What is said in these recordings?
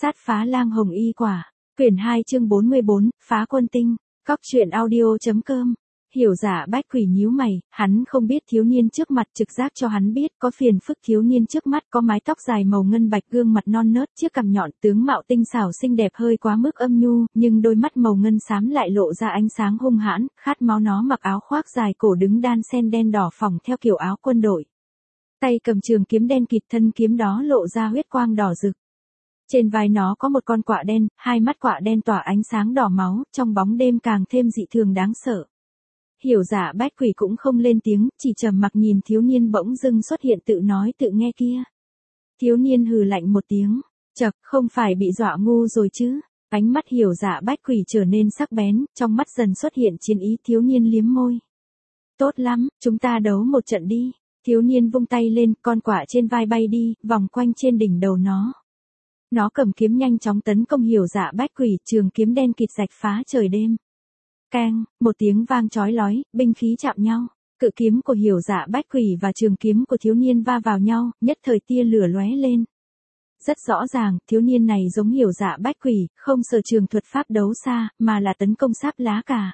Sát phá lang hồng y quả. Quyển 2 chương 44, phá quân tinh. Cóc truyện audio.com. Hiểu Dạ Bách Quỷ nhíu mày, hắn không biết thiếu niên trước mặt, trực giác cho hắn biết có phiền phức. Thiếu niên trước mắt có mái tóc dài màu ngân bạch, gương mặt non nớt, chiếc cằm nhọn, tướng mạo tinh xảo xinh đẹp hơi quá mức âm nhu, nhưng đôi mắt màu ngân xám lại lộ ra ánh sáng hung hãn, khát máu. Nó mặc áo khoác dài cổ đứng đan sen đen đỏ phỏng theo kiểu áo quân đội. Tay cầm trường kiếm đen kịt, thân kiếm đó lộ ra huyết quang đỏ rực. Trên vai nó có một con quạ đen, hai mắt quạ đen tỏa ánh sáng đỏ máu, trong bóng đêm càng thêm dị thường đáng sợ. Hiểu Dạ Bách Quỷ cũng không lên tiếng, chỉ trầm mặc nhìn thiếu niên bỗng dưng xuất hiện tự nói tự nghe kia. Thiếu niên hừ lạnh một tiếng, chậc, không phải bị dọa ngu rồi chứ? Ánh mắt Hiểu Dạ Bách Quỷ trở nên sắc bén, trong mắt dần xuất hiện chiến ý. Thiếu niên liếm môi. Tốt lắm, chúng ta đấu một trận đi. Thiếu niên vung tay lên, con quạ trên vai bay đi, vòng quanh trên đỉnh đầu nó. Nó cầm kiếm nhanh chóng tấn công Hiểu Dạ Bách Quỷ, trường kiếm đen kịt rạch phá trời đêm. Keng, một tiếng vang chói lói, binh khí chạm nhau. Cự kiếm của Hiểu Dạ Bách Quỷ và trường kiếm của thiếu niên va vào nhau, nhất thời tia lửa lóe lên. Rất rõ ràng, thiếu niên này giống Hiểu Dạ Bách Quỷ, không sở trường thuật pháp đấu xa, mà là tấn công sáp lá cả.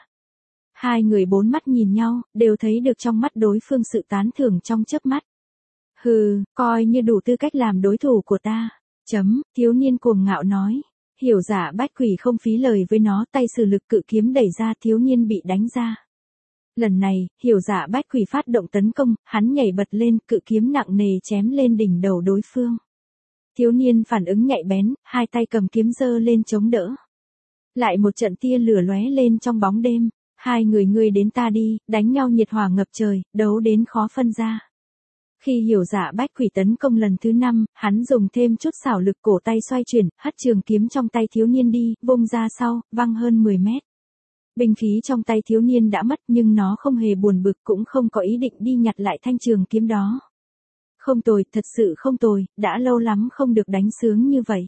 Hai người bốn mắt nhìn nhau, đều thấy được trong mắt đối phương sự tán thưởng trong chớp mắt. Hừ, coi như đủ tư cách làm đối thủ của ta. Thiếu niên cuồng ngạo nói. Hiểu Dạ Bách Quỷ không phí lời với nó, tay sử lực cự kiếm đẩy ra, thiếu niên bị đánh ra. Lần này, Hiểu Dạ Bách Quỷ phát động tấn công, hắn nhảy bật lên, cự kiếm nặng nề chém lên đỉnh đầu đối phương. Thiếu niên phản ứng nhạy bén, hai tay cầm kiếm giơ lên chống đỡ. Lại một trận tia lửa lóe lên trong bóng đêm, hai người ngươi đến ta đi, đánh nhau nhiệt hỏa ngập trời, đấu đến khó phân ra. Khi Hiểu Dạ Bách Quỷ tấn công lần thứ 5, hắn dùng thêm chút xảo lực, cổ tay xoay chuyển, hất trường kiếm trong tay thiếu niên đi, vung ra sau, văng hơn 10 mét. Binh khí trong tay thiếu niên đã mất, nhưng nó không hề buồn bực, cũng không có ý định đi nhặt lại thanh trường kiếm đó. Không tồi, thật sự không tồi, đã lâu lắm không được đánh sướng như vậy.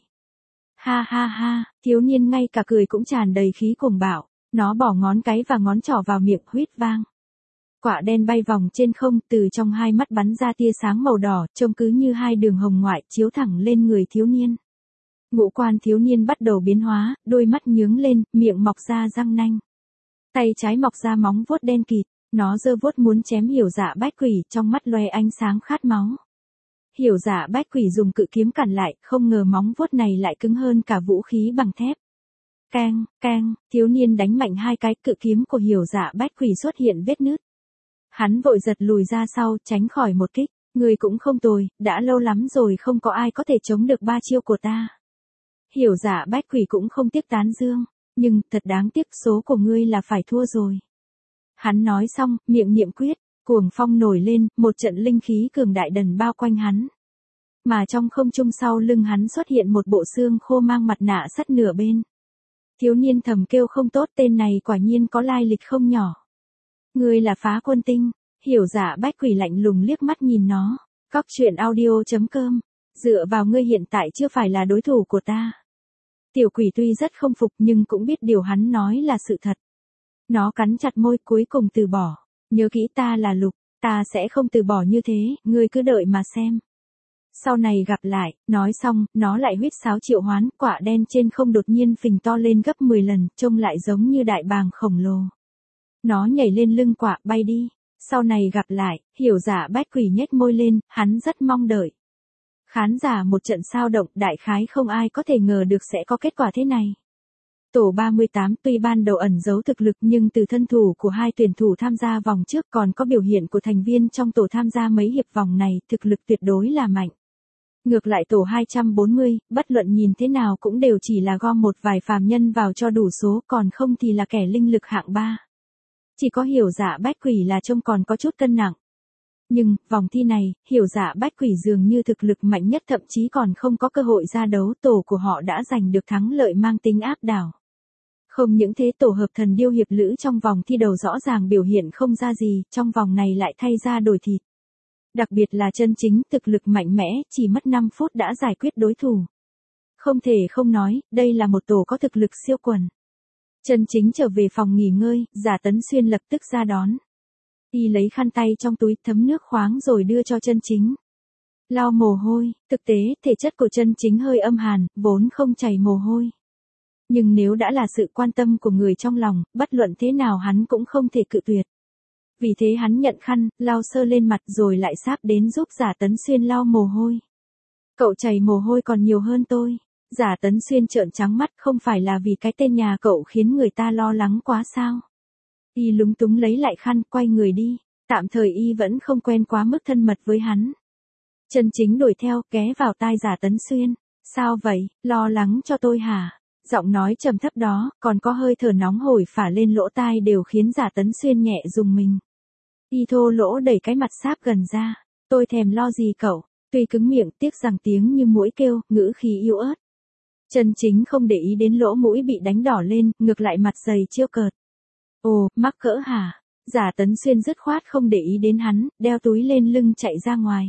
Ha ha ha, thiếu niên ngay cả cười cũng tràn đầy khí cuồng bạo, nó bỏ ngón cái và ngón trỏ vào miệng, huýt vang. Quạ đen bay vòng trên không, từ trong hai mắt bắn ra tia sáng màu đỏ, trông cứ như hai đường hồng ngoại, chiếu thẳng lên người thiếu niên. Ngũ quan thiếu niên bắt đầu biến hóa, đôi mắt nhướng lên, miệng mọc ra răng nanh. Tay trái mọc ra móng vuốt đen kịt, nó giơ vuốt muốn chém Hiểu Dạ Bách Quỷ, trong mắt loe ánh sáng khát máu. Hiểu Dạ Bách Quỷ dùng cự kiếm cản lại, không ngờ móng vuốt này lại cứng hơn cả vũ khí bằng thép. Keng, keng, thiếu niên đánh mạnh hai cái, cự kiếm của Hiểu Dạ Bách Quỷ xuất hiện vết nứt. Hắn vội giật lùi ra sau, tránh khỏi một kích. Người cũng không tồi, đã lâu lắm rồi không có ai có thể chống được ba chiêu của ta. Hiểu Dạ Bách Quỷ cũng không tiếc tán dương, nhưng thật đáng tiếc, số của ngươi là phải thua rồi. Hắn nói xong, miệng niệm quyết, cuồng phong nổi lên, một trận linh khí cường đại đần bao quanh hắn. Mà trong không trung sau lưng hắn xuất hiện một bộ xương khô mang mặt nạ sắt nửa bên. Thiếu niên thầm kêu không tốt, tên này quả nhiên có lai lịch không nhỏ. Ngươi là Phá Quân Tinh. Hiểu Dạ Bách Quỷ lạnh lùng liếc mắt nhìn nó. Cóc truyện audio.com. Dựa vào ngươi hiện tại chưa phải là đối thủ của ta. Tiểu quỷ tuy rất không phục nhưng cũng biết điều hắn nói là sự thật. Nó cắn chặt môi, cuối cùng từ bỏ. Nhớ kỹ, ta là Lục, ta sẽ không từ bỏ như thế, ngươi cứ đợi mà xem. Sau này gặp lại. Nói xong, nó lại huýt sáo triệu hoán, quạ đen trên không đột nhiên phình to lên gấp 10 lần, trông lại giống như đại bàng khổng lồ. Nó nhảy lên lưng quạ, bay đi. Sau này gặp lại. Hiểu Dạ Bách Quỷ nhếch môi lên, hắn rất mong đợi. Khán giả một trận sao động, đại khái không ai có thể ngờ được sẽ có kết quả thế này. Tổ 38 tuy ban đầu ẩn giấu thực lực nhưng từ thân thủ của hai tuyển thủ tham gia vòng trước, còn có biểu hiện của thành viên trong tổ tham gia mấy hiệp vòng này, thực lực tuyệt đối là mạnh. Ngược lại tổ 240, bất luận nhìn thế nào cũng đều chỉ là gom một vài phàm nhân vào cho đủ số, còn không thì là kẻ linh lực hạng 3. Chỉ có Hiểu Dạ Bách Quỷ là trông còn có chút cân nặng. Nhưng, vòng thi này, Hiểu Dạ Bách Quỷ dường như thực lực mạnh nhất, thậm chí còn không có cơ hội ra đấu, tổ của họ đã giành được thắng lợi mang tính áp đảo. Không những thế, tổ hợp thần điêu hiệp lữ trong vòng thi đầu rõ ràng biểu hiện không ra gì, trong vòng này lại thay ra đổi thịt. Đặc biệt là chân chính, thực lực mạnh mẽ, chỉ mất 5 phút đã giải quyết đối thủ. Không thể không nói, đây là một tổ có thực lực siêu quần. Chân chính trở về phòng nghỉ ngơi, Giả Tấn Xuyên lập tức ra đón. Y lấy khăn tay trong túi thấm nước khoáng rồi đưa cho chân chính. lau mồ hôi, thực tế, thể chất của chân chính hơi âm hàn, vốn không chảy mồ hôi. Nhưng nếu đã là sự quan tâm của người trong lòng, bất luận thế nào hắn cũng không thể cự tuyệt. Vì thế hắn nhận khăn, lau sơ lên mặt rồi lại sáp đến giúp Giả Tấn Xuyên lau mồ hôi. Cậu chảy mồ hôi còn nhiều hơn tôi. Giả Tấn Xuyên trợn trắng mắt, không phải là vì cái tên nhà cậu khiến người ta lo lắng quá sao? Y lúng túng lấy lại khăn, quay người đi. Tạm thời Y vẫn không quen quá mức thân mật với hắn. Chân Chính đuổi theo, ghé vào tai Giả Tấn Xuyên. Sao vậy, lo lắng cho tôi hả? Giọng nói trầm thấp đó, còn có hơi thở nóng hổi phả lên lỗ tai đều khiến Giả Tấn Xuyên nhẹ rùng mình. Y thô lỗ đẩy cái mặt sáp gần ra. Tôi thèm lo gì cậu? Tuy cứng miệng, tiếc rằng tiếng như muỗi kêu, ngữ khí yếu ớt. Chân Chính không để ý đến lỗ mũi bị đánh đỏ lên, ngược lại mặt dày trêu cợt. Ồ, mắc cỡ hả? Giả Tấn Xuyên dứt khoát không để ý đến hắn, đeo túi lên lưng chạy ra ngoài.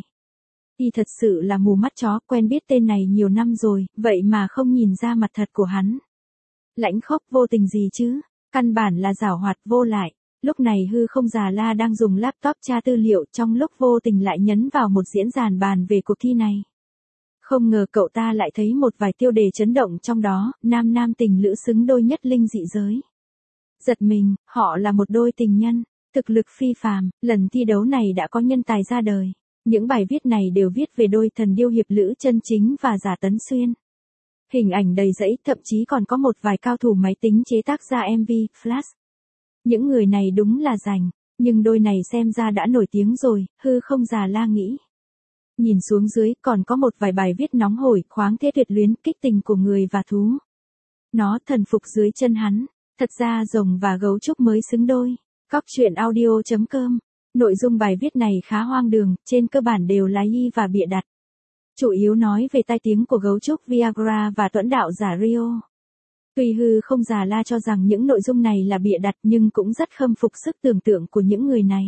Y thật sự là mù mắt chó, quen biết tên này nhiều năm rồi, vậy mà không nhìn ra mặt thật của hắn. Lãnh khốc vô tình gì chứ? Căn bản là giảo hoạt vô lại. Lúc này Hư Không Già La đang dùng laptop tra tư liệu, trong lúc vô tình lại nhấn vào một diễn đàn bàn về cuộc thi này. Không ngờ cậu ta lại thấy một vài tiêu đề chấn động trong đó, nam nam tình lữ xứng đôi nhất linh dị giới. Giật mình, họ là một đôi tình nhân, thực lực phi phàm, lần thi đấu này đã có nhân tài ra đời. Những bài viết này đều viết về đôi thần điêu hiệp lữ Chân Chính và Giả Tấn Xuyên. Hình ảnh đầy rẫy, thậm chí còn có một vài cao thủ máy tính chế tác ra MV, Flash. Những người này đúng là rành, nhưng đôi này xem ra đã nổi tiếng rồi, Hư Không Già La nghĩ. Nhìn xuống dưới, còn có một vài bài viết nóng hổi, khoáng thế tuyệt luyến, kích tình của người và thú. Nó thần phục dưới chân hắn, thật ra rồng và gấu trúc mới xứng đôi. Cóc truyện audio.com. Nội dung bài viết này khá hoang đường, trên cơ bản đều là y và bịa đặt. Chủ yếu nói về tai tiếng của gấu trúc Viagra và tuẫn đạo giả Rio. Tuy Hư Không Già La cho rằng những nội dung này là bịa đặt nhưng cũng rất khâm phục sức tưởng tượng của những người này.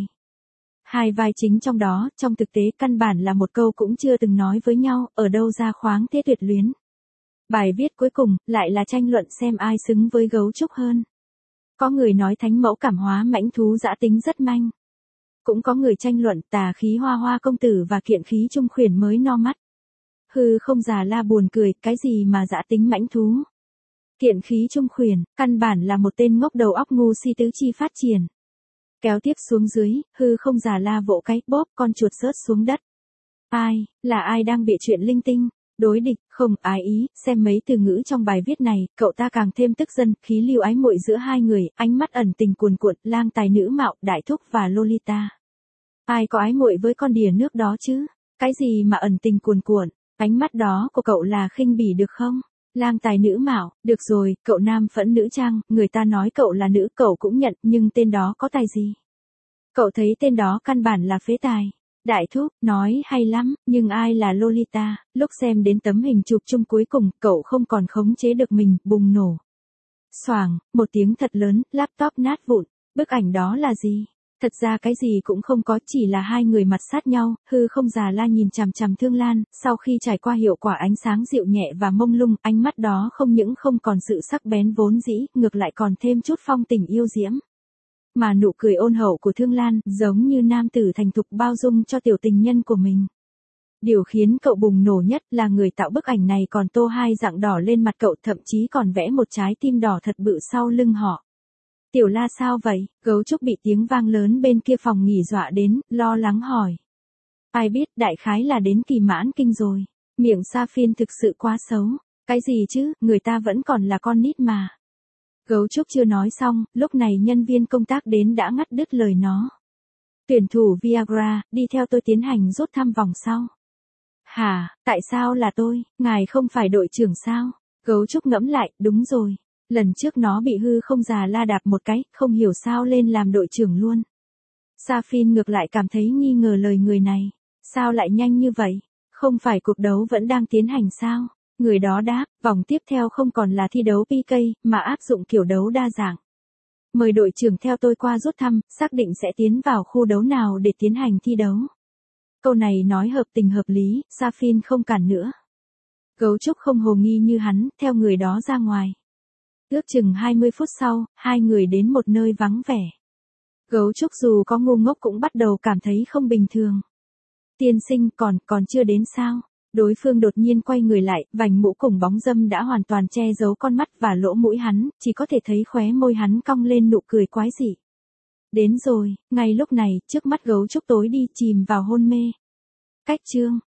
Hai vai chính trong đó, trong thực tế căn bản là một câu cũng chưa từng nói với nhau, ở đâu ra khoáng thế tuyệt luyến. Bài viết cuối cùng, lại là tranh luận xem ai xứng với gấu trúc hơn. Có người nói thánh mẫu cảm hóa mãnh thú dã tính rất manh. Cũng có người tranh luận tà khí hoa hoa công tử và kiện khí trung khuyển mới no mắt. Hư Không Già La buồn cười, cái gì mà dã tính mãnh thú? Kiện khí trung khuyển, căn bản là một tên ngốc đầu óc ngu si tứ chi phát triển. Kéo tiếp xuống dưới, Hư Không Già La vỗ cái, bóp con chuột rớt xuống đất. Ai, là ai đang bịa chuyện linh tinh? Đối địch, không, ái ý, xem mấy từ ngữ trong bài viết này, cậu ta càng thêm tức giận, khí lưu ái muội giữa hai người, ánh mắt ẩn tình cuồn cuộn, lang tài nữ mạo, đại thúc và Lolita. Ai có ái muội với con đỉa nước đó chứ? Cái gì mà ẩn tình cuồn cuộn? Ánh mắt đó của cậu là khinh bỉ được không? Lang tài nữ mạo, được rồi, cậu nam phẫn nữ trang, người ta nói cậu là nữ, cậu cũng nhận, nhưng tên đó có tài gì? Cậu thấy tên đó căn bản là phế tài. Đại thúc, nói hay lắm, nhưng ai là Lolita? Lúc xem đến tấm hình chụp chung cuối cùng, cậu không còn khống chế được mình, bùng nổ. Xoàng, một tiếng thật lớn, laptop nát vụn. Bức ảnh đó là gì? Thật ra cái gì cũng không có, chỉ là hai người mặt sát nhau. Hư Không Già La nhìn chằm chằm Thương Lan, sau khi trải qua hiệu quả ánh sáng dịu nhẹ và mông lung, ánh mắt đó không những không còn sự sắc bén vốn dĩ, ngược lại còn thêm chút phong tình yêu diễm. Mà nụ cười ôn hậu của Thương Lan, giống như nam tử thành thục bao dung cho tiểu tình nhân của mình. Điều khiến cậu bùng nổ nhất là người tạo bức ảnh này còn tô hai dạng đỏ lên mặt cậu, thậm chí còn vẽ một trái tim đỏ thật bự sau lưng họ. Tiểu La sao vậy? Gấu trúc bị tiếng vang lớn bên kia phòng nghỉ dọa đến, lo lắng hỏi. Ai biết, đại khái là đến kỳ mãn kinh rồi. Miệng Sa-phiên thực sự quá xấu. Cái gì chứ, người ta vẫn còn là con nít mà. Gấu trúc chưa nói xong, lúc này nhân viên công tác đến đã ngắt đứt lời nó. Tuyển thủ Viagra, đi theo tôi tiến hành rút thăm vòng sau. Hả, tại sao là tôi, ngài không phải đội trưởng sao? Gấu trúc ngẫm lại, đúng rồi. Lần trước nó bị Hư Không Già La đạp một cái, không hiểu sao lên làm đội trưởng luôn. Sa-phiên ngược lại cảm thấy nghi ngờ lời người này. Sao lại nhanh như vậy? Không phải cuộc đấu vẫn đang tiến hành sao? Người đó đáp, vòng tiếp theo không còn là thi đấu PK, mà áp dụng kiểu đấu đa dạng. Mời đội trưởng theo tôi qua rút thăm, xác định sẽ tiến vào khu đấu nào để tiến hành thi đấu. Câu này nói hợp tình hợp lý, Sa-phiên không cản nữa. Gấu trúc không hồ nghi như hắn, theo người đó ra ngoài. Ước chừng 20 phút sau, hai người đến một nơi vắng vẻ. Gấu trúc dù có ngu ngốc cũng bắt đầu cảm thấy không bình thường. Tiên sinh còn chưa đến sao? Đối phương đột nhiên quay người lại, vành mũ cùng bóng râm đã hoàn toàn che giấu con mắt và lỗ mũi hắn, chỉ có thể thấy khóe môi hắn cong lên nụ cười quái dị. Đến rồi, ngay lúc này, trước mắt gấu trúc tối đi chìm vào hôn mê. Cách chương